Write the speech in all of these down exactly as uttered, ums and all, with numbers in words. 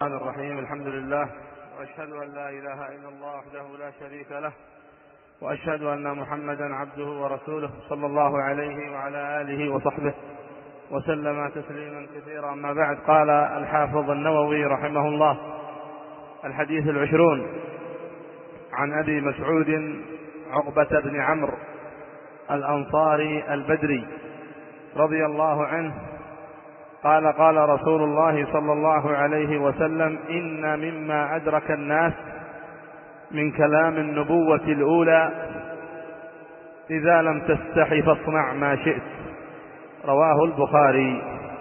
الرحمن الرحيم. الحمد لله، وأشهد أن لا إله إلا الله وحده لا شريك له، وأشهد أن محمدا عبده ورسوله صلى الله عليه وعلى آله وصحبه وسلم تسليما كثيرا. أما بعد، قال الحافظ النووي رحمه الله: الحديث العشرون عن أبي مسعود عقبة بن عمرو الأنصاري البدري رضي الله عنه قال: قال رسول الله صلى الله عليه وسلم: إن مما أدرك الناس من كلام النبوة الأولى إذا لم تستحي فاصنع ما شئت. رواه البخاري.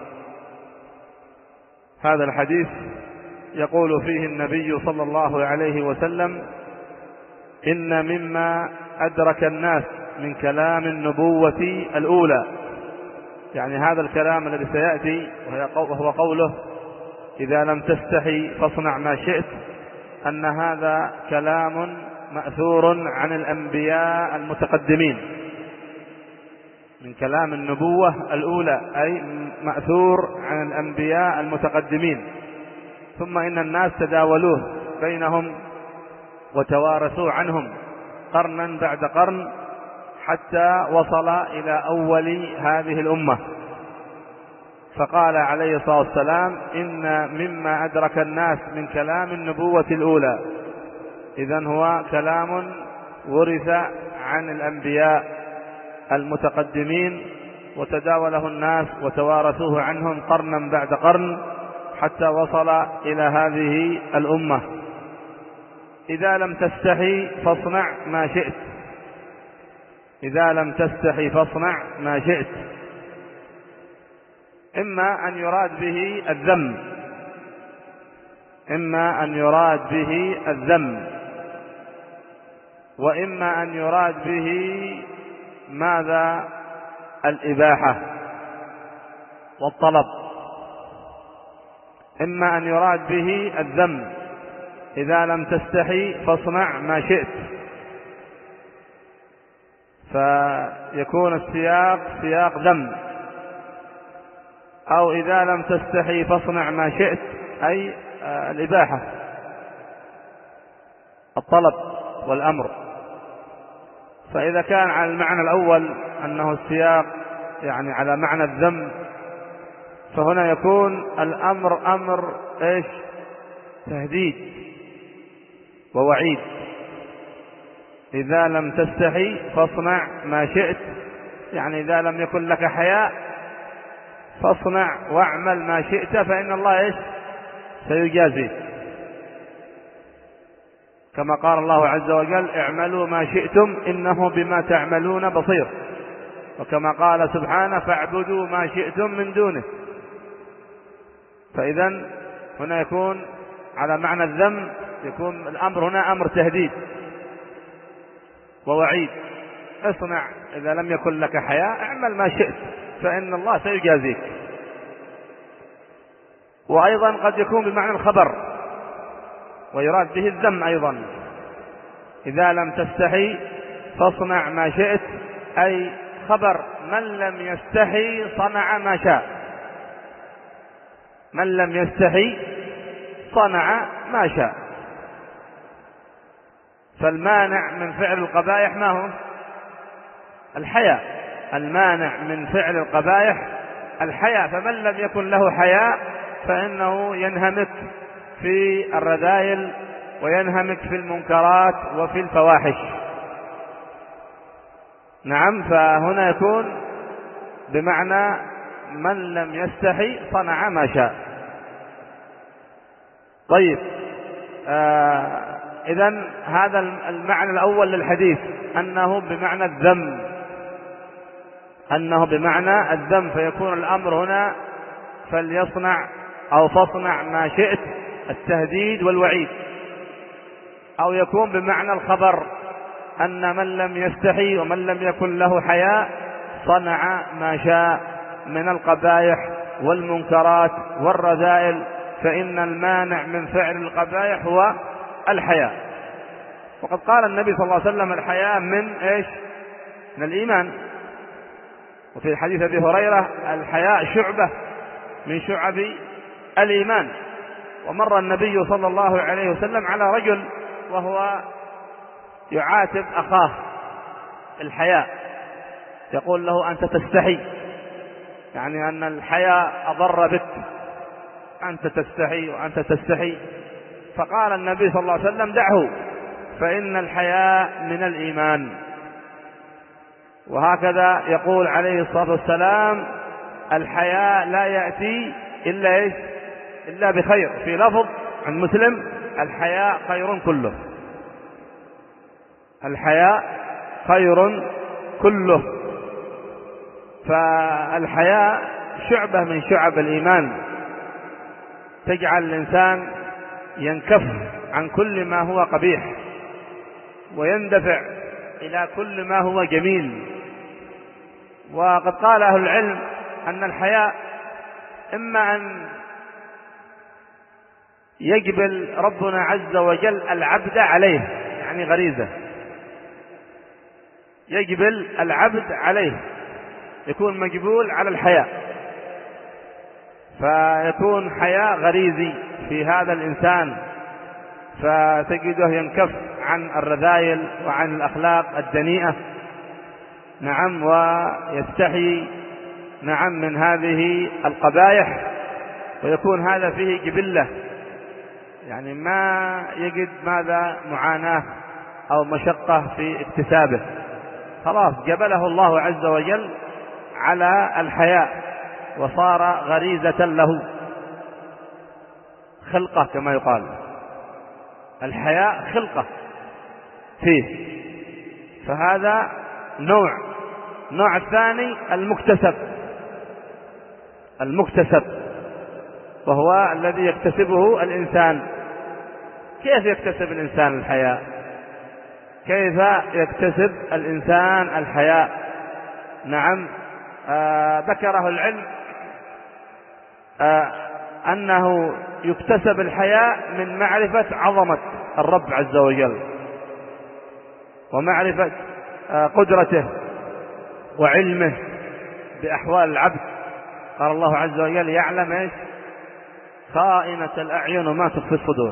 هذا الحديث يقول فيه النبي صلى الله عليه وسلم: إن مما أدرك الناس من كلام النبوة الأولى، يعني هذا الكلام الذي سيأتي وهو قوله: إذا لم تستحي فاصنع ما شئت، أن هذا كلام مأثور عن الأنبياء المتقدمين، من كلام النبوة الأولى، أي مأثور عن الأنبياء المتقدمين، ثم إن الناس تداولوه بينهم وتوارثوا عنهم قرنا بعد قرن حتى وصل إلى أول هذه الأمة. فقال عليه الصلاة والسلام: إن مما أدرك الناس من كلام النبوة الأولى. إذن هو كلام ورث عن الأنبياء المتقدمين وتداوله الناس وتوارثوه عنهم قرنا بعد قرن حتى وصل إلى هذه الأمة. إذا لم تستحي فاصنع ما شئت. إذا لم تستحي فاصنع ما شئت، إما أن يراد به الذم، إما أن يراد به الذم، وإما أن يراد به ماذا؟ الإباحة والطلب. إما أن يراد به الذم: إذا لم تستحي فاصنع ما شئت، فيكون السياق سياق ذم. أو إذا لم تستحي فاصنع ما شئت، أي الإباحة، الطلب والأمر. فإذا كان على المعنى الأول أنه السياق يعني على معنى الذم، فهنا يكون الأمر أمر إيش؟ تهديد ووعيد. إذا لم تستحي فاصنع ما شئت، يعني إذا لم يكن لك حياء فاصنع واعمل ما شئت، فإن الله إيش؟ سيجازيك، كما قال الله عز وجل: اعملوا ما شئتم إنه بما تعملون بصير. وكما قال سبحانه: فاعبدوا ما شئتم من دونه. فإذا هنا يكون على معنى الذم، يكون الأمر هنا أمر تهديد ووعيد: اصنع، إذا لم يكن لك حياء اعمل ما شئت فإن الله سيجازيك. وأيضا قد يكون بمعنى الخبر ويراد به الذم أيضا: إذا لم تستحي فاصنع ما شئت، أي خبر من لم يستحي صنع ما شاء. من لم يستحي صنع ما شاء. فالمانع من فعل القبائح ما هو؟ الحياء. المانع من فعل القبائح الحياء. فمن لم يكن له حياء فإنه ينهمك في الرذائل وينهمك في المنكرات وفي الفواحش. نعم، فهنا يكون بمعنى من لم يستحي صنع ما شاء. طيب، آه إذن هذا المعنى الأول للحديث، أنه بمعنى الذم، أنه بمعنى الذم، فيكون الأمر هنا فليصنع أو فاصنع ما شئت، التهديد والوعيد. أو يكون بمعنى الخبر، أن من لم يستحي ومن لم يكن له حياء صنع ما شاء من القبائح والمنكرات والرذائل، فإن المانع من فعل القبائح هو الحياء. وقد قال النبي صلى الله عليه وسلم: الحياء من إيش؟ من الإيمان. وفي حديث أبي هريرة: الحياء شعبة من شعب الإيمان. ومر النبي صلى الله عليه وسلم على رجل وهو يعاتب أخاه الحياء، يقول له أنت تستحي، يعني أن الحياء أضر بك، أنت تستحي وأنت تستحي. فقال النبي صلى الله عليه وسلم دعه فإن الحياء من الإيمان. وهكذا يقول عليه الصلاة والسلام الحياء لا يأتي إلا إيش؟ إلا بخير. في لفظ عن مسلم الحياء خير كله، الحياء خير كله. فالحياء شعبة من شعب الإيمان، تجعل الإنسان ينكف عن كل ما هو قبيح ويندفع إلى كل ما هو جميل. وقد قال أهل العلم أن الحياء إما أن يجبل ربنا عز وجل العبد عليه، يعني غريزة يجبل العبد عليه، يكون مجبول على الحياء، فيكون حياء غريزي في هذا الإنسان، فتجده ينكف عن الرذائل وعن الأخلاق الدنيئة، نعم، ويستحي نعم من هذه القبائح، ويكون هذا فيه جبلة، يعني ما يجد ماذا معاناة أو مشقة في اكتسابه، خلاص جبله الله عز وجل على الحياء وصار غريزة له، خلقة كما يقال، الحياء خلقة فيه. فهذا نوع. النوع الثاني المكتسب، المكتسب وهو الذي يكتسبه الإنسان. كيف يكتسب الإنسان الحياء؟ كيف يكتسب الإنسان الحياء؟ نعم، آه ذكره العلم آه أنه يكتسب الحياء من معرفة عظمة الرب عز وجل، ومعرفة آه قدرته وعلمه بأحوال العبد. قال الله عز وجل يعلم ايش؟ خائنة الأعين وما تخفي الصدور.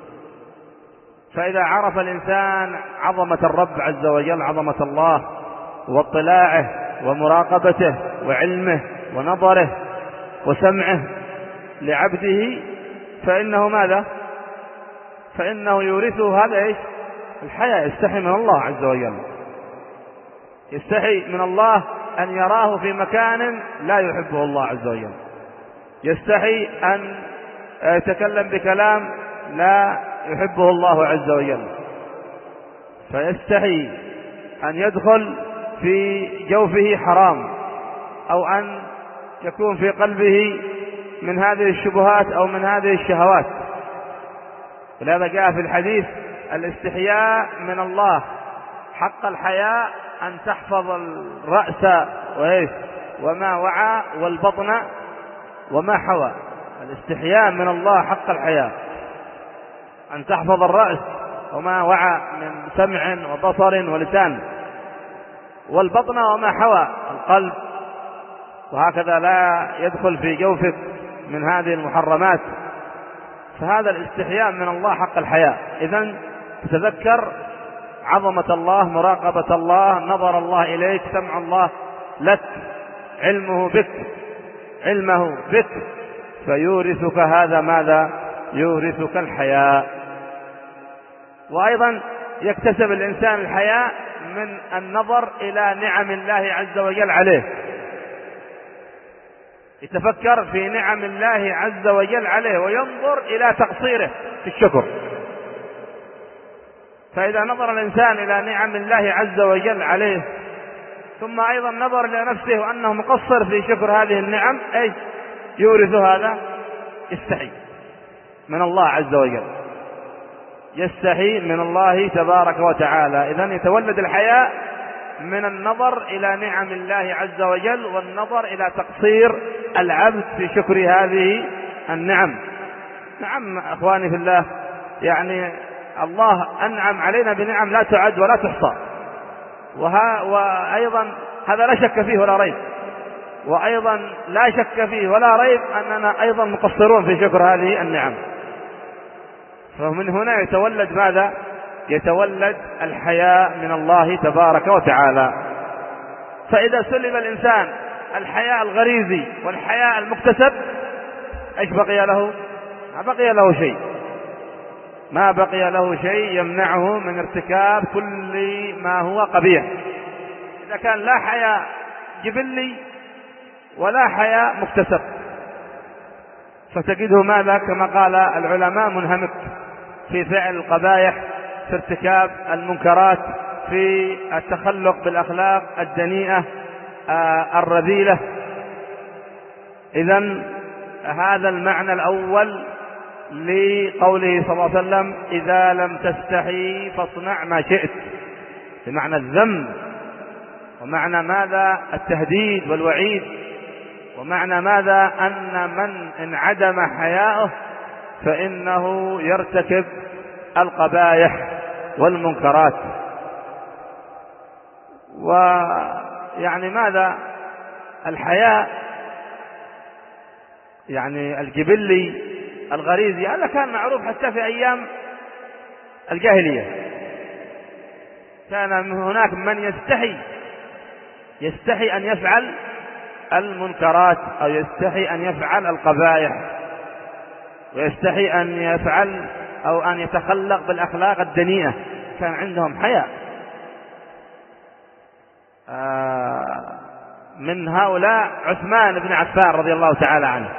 فإذا عرف الإنسان عظمة الرب عز وجل، عظمة الله واطلاعه ومراقبته وعلمه ونظره وسمعه لعبده، فإنه ماذا؟ فإنه يورثه هذا ايش؟ الحياء. يستحي من الله عز وجل، يستحي من الله أن يراه في مكان لا يحبه الله عز وجل، يستحي أن يتكلم بكلام لا يحبه الله عز وجل، فيستحي أن يدخل في جوفه حرام، أو أن يكون في قلبه من هذه الشبهات أو من هذه الشهوات. ولهذا جاء في الحديث الاستحياء من الله حق الحياء أن تحفظ الرأس وما وعى والبطن وما حوى. الاستحياء من الله حق الحياء أن تحفظ الرأس وما وعى من سمع وبصر ولسان، والبطن وما حوى القلب، وهكذا لا يدخل في جوفك من هذه المحرمات. فهذا الاستحياء من الله حق الحياء. إذن تتذكر عظمة الله، مراقبة الله، نظر الله إليك، سمع الله لك، علمه بك، علمه بك، فيورثك هذا ماذا؟ يورثك الحياء. وأيضا يكتسب الإنسان الحياء من النظر إلى نعم الله عز وجل عليه، يتفكر في نعم الله عز وجل عليه وينظر إلى تقصيره في الشكر. فإذا نظر الإنسان إلى نعم الله عز وجل عليه، ثم أيضا نظر إلى نفسه وأنه مقصر في شكر هذه النعم، أي يورث هذا يستحي من الله عز وجل، يستحي من الله تبارك وتعالى. إذن يتولد الحياء من النظر إلى نعم الله عز وجل والنظر إلى تقصير العبد في شكر هذه النعم. نعم أخواني في الله، يعني الله أنعم علينا بنعم لا تعد ولا تحصى، وها وأيضا هذا لا شك فيه ولا ريب، وأيضا لا شك فيه ولا ريب أننا أيضا مقصرون في شكر هذه النعم. فمن هنا يتولد ماذا؟ يتولد الحياء من الله تبارك وتعالى. فإذا سلب الإنسان الحياء الغريزي والحياء المكتسب ايش بقي له؟ ما بقي له شيء، ما بقي له شيء يمنعه من ارتكاب كل ما هو قبيح. إذا كان لا حياء جبلي ولا حياء مكتسب فتجده ماذا؟ كما قال العلماء منهمك في فعل القبائح، في ارتكاب المنكرات، في التخلق بالأخلاق الدنيئة آه الرذيلة. إذن هذا المعنى الأول لقوله صلى الله عليه وسلم إذا لم تستحي فاصنع ما شئت، بمعنى الذم، ومعنى ماذا؟ التهديد والوعيد، ومعنى ماذا؟ أن من انعدم حياؤه فإنه يرتكب القبائح والمنكرات. ويعني ماذا؟ الحياء يعني الجبلي الغريزي هذا كان معروف حتى في أيام الجاهلية، كان هناك من يستحي يستحي أن يفعل المنكرات أو يستحي أن يفعل القبائح، ويستحي أن يفعل أو أن يتخلق بالأخلاق الدنيئة، كان عندهم حياء. آه من هؤلاء عثمان بن عفان رضي الله تعالى عنه،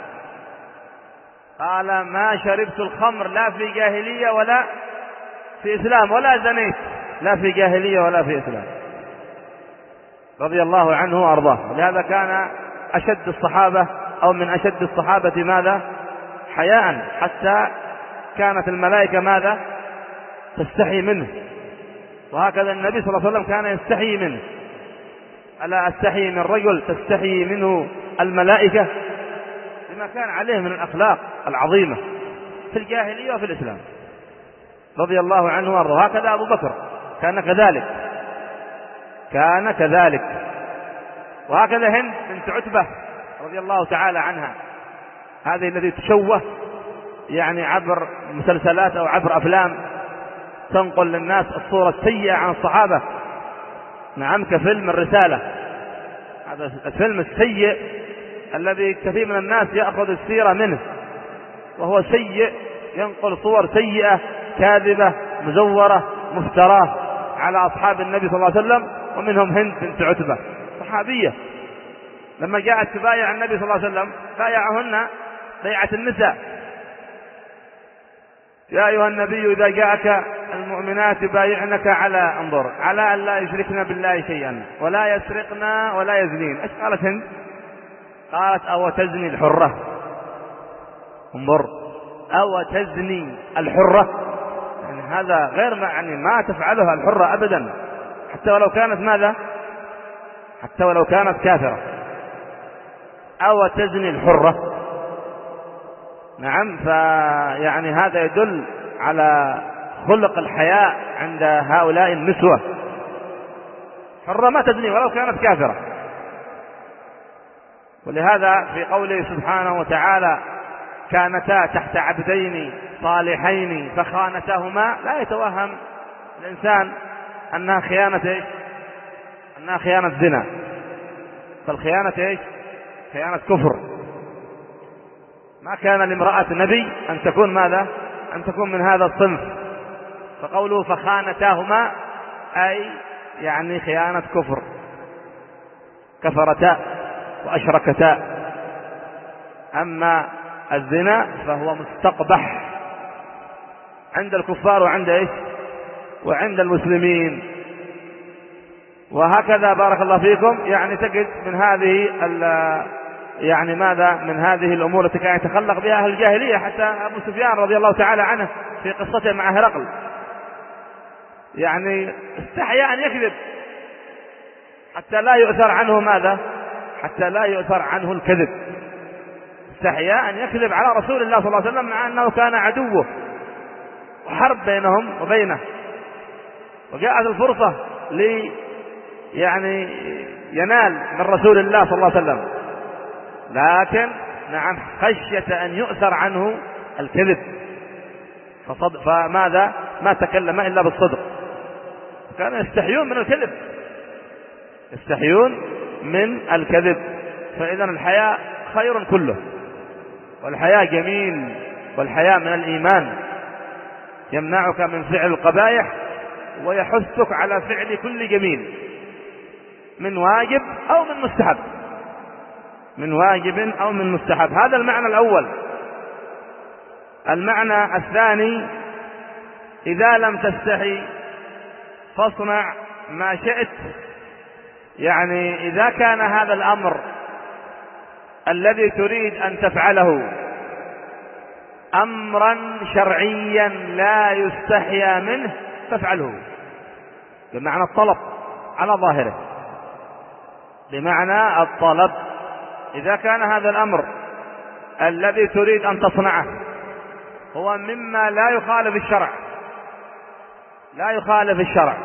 قال ما شربت الخمر لا في جاهلية ولا في إسلام، ولا زنيت لا في جاهلية ولا في إسلام، رضي الله عنه وأرضاه. ولهذا كان أشد الصحابة أو من أشد الصحابة ماذا؟ حياء، حتى كانت الملائكة ماذا؟ تستحي منه. وهكذا النبي صلى الله عليه وسلم كان يستحي منه. ألا أستحي من رجل تستحي منه الملائكة؟ لما كان عليه من الأخلاق العظيمة في الجاهلية وفي الإسلام، رضي الله عنه وارضاه. هكذا أبو بكر كان كذلك، كان كذلك. وهكذا هند بنت عتبة رضي الله تعالى عنها، هذه التي تشوه يعني عبر مسلسلات أو عبر أفلام تنقل للناس الصورة السيئة عن الصحابة. نعم، كفيلم الرسالة، هذا الفيلم السيء الذي كثير من الناس يأخذ السيرة منه، وهو سيء، ينقل صور سيئة كاذبة مزورة مفتراه على أصحاب النبي صلى الله عليه وسلم. ومنهم هند بنت عتبة صحابية، لما جاءت تبايع النبي صلى الله عليه وسلم بايعهن بيعة النساء. يا أيها النبي إذا جاءك المؤمنات يبايعنك على انظر على أن لا يشركن بالله شيئا ولا يسرقن ولا يزنين. ايش قالت هند؟ قالت أو تزني الحرة. انظر، أو تزني الحرة، يعني هذا غير يعني ما تفعلها الحرة أبدا، حتى ولو كانت ماذا؟ حتى ولو كانت كافرة. أو تزني الحرة. نعم، فيعني هذا يدل على خلق الحياء عند هؤلاء النسوة. حرة ما تزني ولو كانت كافرة. ولهذا في قوله سبحانه وتعالى كانتا تحت عبدين صالحين فخانتاهما، لا يتوهم الإنسان أنها خيانة إيش؟ أنها خيانة زنا، فالخيانة إيش؟ خيانة كفر. ما كان لامرأة نبي أن تكون ماذا؟ أن تكون من هذا الصنف. فقوله فخانتاهما أي يعني خيانة كفر، كفرتا وأشركتا. أما الزنا فهو مستقبح عند الكفار وعند إيش؟ وعند المسلمين. وهكذا بارك الله فيكم يعني تجد من هذه يعني ماذا؟ من هذه الأمور التي كان يتخلق بها أهل الجاهلية. حتى أبو سفيان رضي الله تعالى عنه في قصته مع هرقل يعني استحيا أن يكذب حتى لا يؤثر عنه ماذا؟ حتى لا يؤثر عنه الكذب. استحيا أن يكذب على رسول الله صلى الله عليه وسلم مع أنه كان عدوه وحرب بينهم وبينه، وجاءت الفرصة لي يعني ينال من رسول الله صلى الله عليه وسلم، لكن نعم خشية أن يؤثر عنه الكذب. فماذا ما تكلم إلا بالصدق. كانوا يستحيون من الكذب، يستحيون من الكذب. فإذا الحياء خير كله، والحياء جميل، والحياء من الإيمان، يمنعك من فعل القبائح ويحثك على فعل كل جميل من واجب أو من مستحب، من واجب أو من مستحب. هذا المعنى الأول. المعنى الثاني: إذا لم تستحي فاصنع ما شئت. يعني إذا كان هذا الأمر الذي تريد أن تفعله أمرا شرعيا لا يستحيا منه فافعله، بمعنى الطلب على ظاهره، بمعنى الطلب. إذا كان هذا الأمر الذي تريد أن تصنعه هو مما لا يخالف الشرع، لا يخالف الشرع،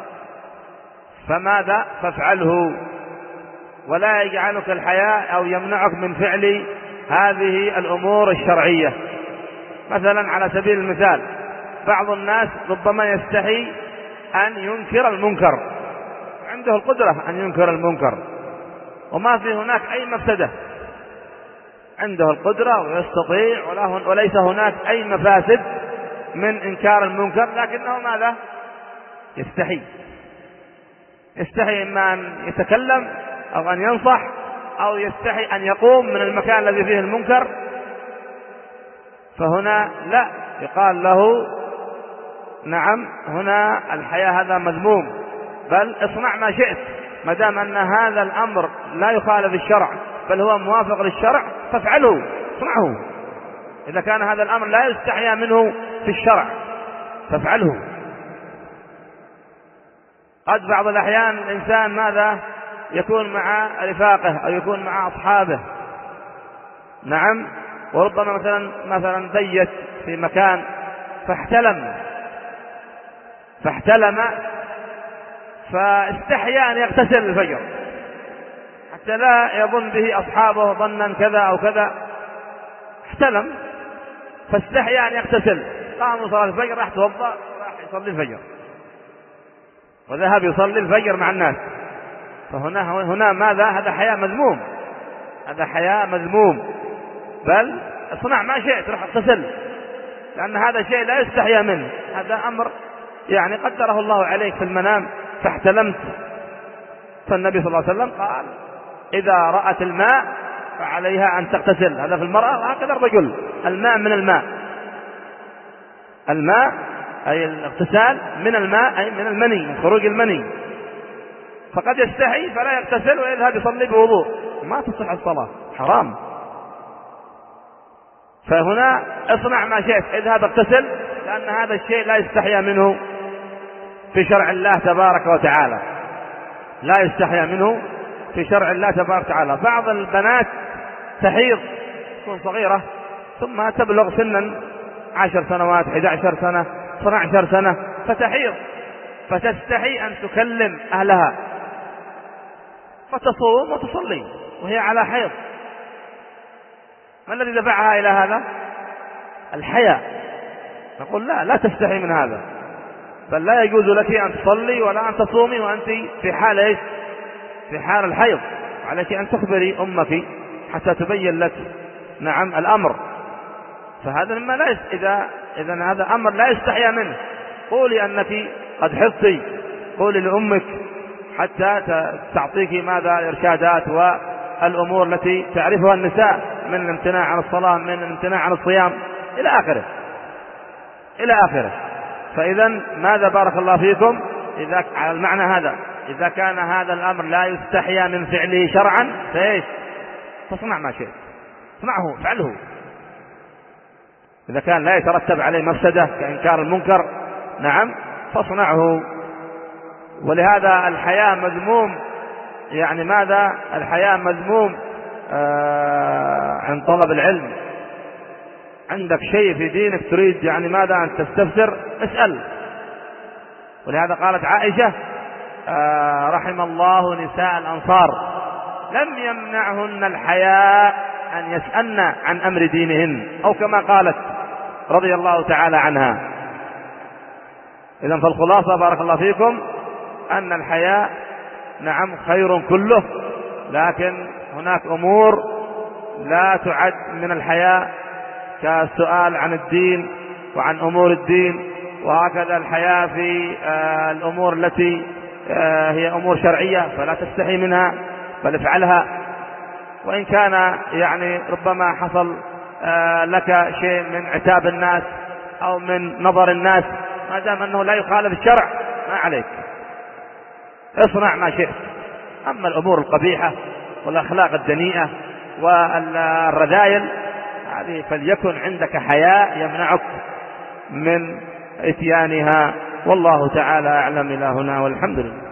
فماذا؟ فافعله، ولا يجعلك الحياء أو يمنعك من فعل هذه الأمور الشرعية. مثلا على سبيل المثال، بعض الناس ربما يستحي أن ينكر المنكر، عنده القدرة أن ينكر المنكر وما في هناك أي مفسدة، عنده القدرة ويستطيع وليس هناك أي مفاسد من إنكار المنكر، لكنه ماذا؟ يستحي. يستحي إما أن يتكلم أو أن ينصح، أو يستحي أن يقوم من المكان الذي فيه المنكر. فهنا لا، يقال له نعم، هنا الحياء هذا مذموم، بل اصنع ما شئت ما دام أن هذا الأمر لا يخالف الشرع بل هو موافق للشرع فافعله، اصنعه. إذا كان هذا الأمر لا يستحيا منه في الشرع فافعله. قد بعض الأحيان الإنسان ماذا؟ يكون مع رفاقه أو يكون مع أصحابه، نعم، وربما مثلا مثلا بيت في مكان فاحتلم فاحتلم فاستحيا أن يغتسل الفجر حتى لا يظن به أصحابه ظنا كذا أو كذا. احتلم فاستحيا أن يغتسل، قام صلاة الفجر، راح توضأ راح يصلي الفجر وذهب يصلي الفجر مع الناس. فهنا هنا ماذا؟ هذا حياء مذموم، هذا حياء مذموم. بل اصنع ما شئت، راح اغتسل، لأن هذا شيء لا يستحيا منه، هذا أمر يعني قدره الله عليك في المنام فاحتلمت. فالنبي صلى الله عليه وسلم قال: إذا رأت الماء فعليها أن تغتسل. هذا في المرأة، وهكذا الرجل. الماء من الماء، الماء أي الاغتسال من الماء أي من المني، من خروج المني. فقد يستحي فلا يغتسل ويذهب يصلي بوضوء، ما تصح الصلاة، حرام. فهنا اصنع ما شئت، اذهب اغتسل، لأن هذا الشيء لا يستحيا منه في شرع الله تبارك وتعالى، لا يستحيا منه في شرع الله تبارك وتعالى. بعض البنات تحيض، تكون صغيرة ثم تبلغ سنا عشر سنوات، احد عشر سنة، اثنتا عشرة سنة، فتحيض، فتستحي أن تكلم أهلها فتصوم وتصلي وهي على حيض. ما الذي دفعها إلى هذا؟ الحياء. نقول لا، لا تستحي من هذا، بل لا يجوز لك أن تصلي ولا أن تصومي وأنت في حال إيش؟ في حال الحيض. عليك أن تخبري أمك حتى تبين لك نعم الأمر. فهذا مما لا يست... إذا إذا هذا أمر لا يستحيا منه، قولي أنك قد حفظتي، قولي لأمك حتى تعطيك ماذا؟ الإرشادات والأمور التي تعرفها النساء من الامتناع عن الصلاة، من الامتناع عن الصيام، إلى آخره إلى آخره. فإذا ماذا بارك الله فيكم؟ إذا على المعنى هذا، إذا كان هذا الأمر لا يستحيا من فعله شرعا فإيش؟ فاصنع ما شئت، اصنعه، افعله. إذا كان لا يترتب عليه مفسدة كإنكار المنكر نعم فاصنعه. ولهذا الحياء مذموم، يعني ماذا؟ الحياء مذموم آه عن طلب العلم. عندك شيء في دينك تريد يعني ماذا؟ أن تستفسر، اسأل. ولهذا قالت عائشة آه رحم الله نساء الأنصار لم يمنعهن الحياء أن يسألن عن أمر دينهن، أو كما قالت رضي الله تعالى عنها. إذن فالخلاصة بارك الله فيكم أن الحياء نعم خير كله، لكن هناك أمور لا تعد من الحياء كالسؤال عن الدين وعن أمور الدين، وهكذا الحياء في الأمور التي هي أمور شرعية فلا تستحي منها بل افعلها، وإن كان يعني ربما حصل لك شيء من عتاب الناس أو من نظر الناس، ما دام أنه لا يخالف الشرع ما عليك، اصنع ما شئت. أما الأمور القبيحة والأخلاق الدنيئة والرذائل هذه فليكن عندك حياء يمنعك من إتيانها، والله تعالى أعلم. إلى هنا والحمد لله.